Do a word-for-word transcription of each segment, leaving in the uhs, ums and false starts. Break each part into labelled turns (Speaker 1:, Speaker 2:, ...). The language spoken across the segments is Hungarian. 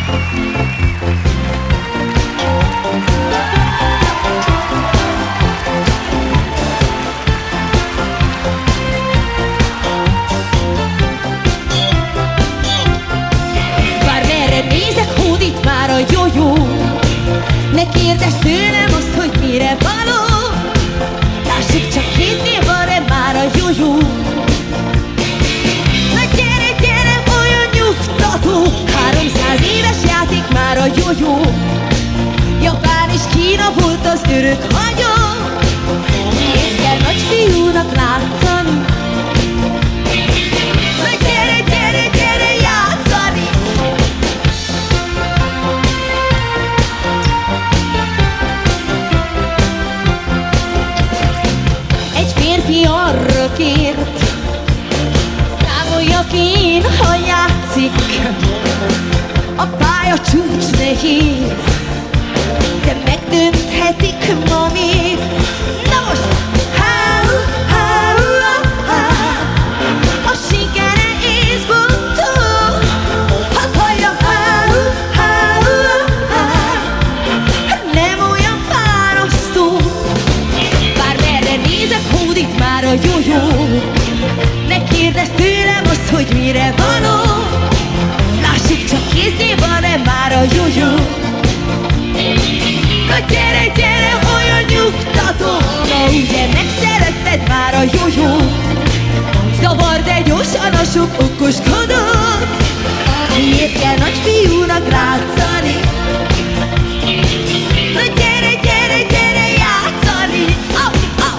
Speaker 1: Ne kérdezz tőlem azt, hogy mire való. Lássuk csak, kéznél van-e már a jó-jó. Na gyere, gyere, olyan nyugtató. Háromszáz éves játék már a jó-jó. Japán és Kína volt az örök hagyó. Miért kell nagyfiúnak látszani? Na gyere, gyere, gyere játszani. Férfi arra kért, számoljak én, ha játszik. A pálya csúcs nehéz, de megdönthetik ma még. Na most, há, há, há, a sikere észbontó. Hadd halljam, há, há, há, nem olyan fárasztó. Bármerre nézek, hódít már a jó-jó. Ne kérdezz tőlem azt, hogy mire való. Lássuk csak, kéznél van-e már a jó-jó. Na gyere, gyere, olyan nyugtató. Na ugye megszeretted már a jó-jó. Zavar, de gyorsan a sok okoskodót. Miért kell nagyfiúnak látszani? Na gyere, gyere, gyere játszani. Au, au.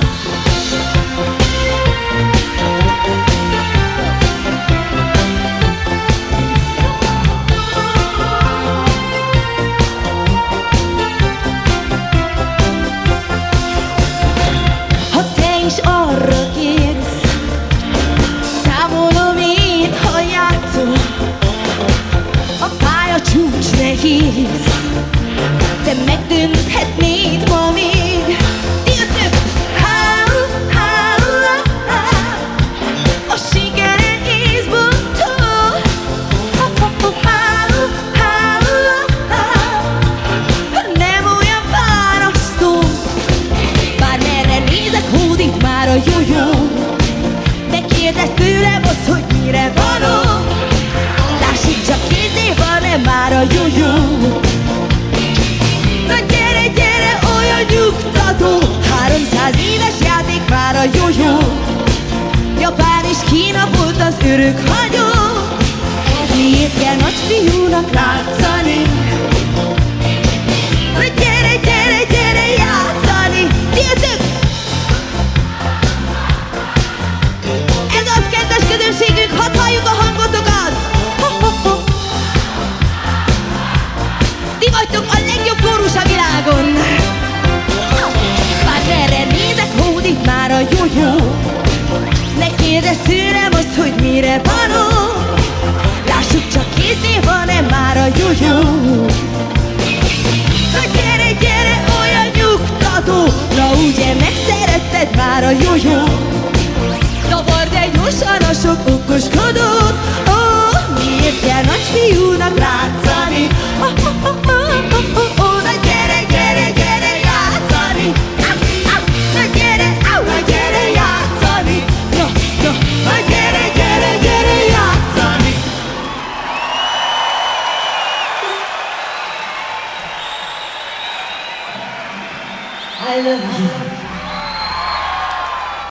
Speaker 1: Ha te is arra kérsz, számolom én, ha játszol. A pálya csúcs nehéz, de megdönthetnéd ma még. Tiltők! Há, há, há, a sikere észbontó. Há, há, há, há, nem olyan fárasztó. Bármerre nézek, hódít már a jó-jó. Ne kérdezz tőlem azt, hogy mire való. Lássuk csak, kéznél van-e már a jó-jó. Na gyere, gyere, olyan nyugtató. Háromszáz éves játék már a jó-jó. Japán és Kína volt az örök hagyó. Miért kell nagyfiúnak látszani? Na gyere, gyere, gyere játszani. Tiltők! Ez az, kedves közönségünk, hadd halljuk a hangotokat! Ho, ho, ho. Ti vagytok a legjobb kórus a világon. Bármerre nézek, hódít már a jó-jó. Ne kérdezz tőlem azt, hogy mire való. Lássuk csak, kéznél van-e már a jó-jó. Na gyere, gyere, olyan nyugtató. Na ugye megszeretted már a jó-jó. Zavar, de gyorsan a sok okoskodót. Ó, miért kell nagyfiúnak látszani? Oh, oh, oh, oh, oh, oh, oh. Na gyere, gyere, gyere játszani. Au, au. Na gyere, au, na gyere játszani. Na, na, na gyere, gyere, gyere játszani. I love you.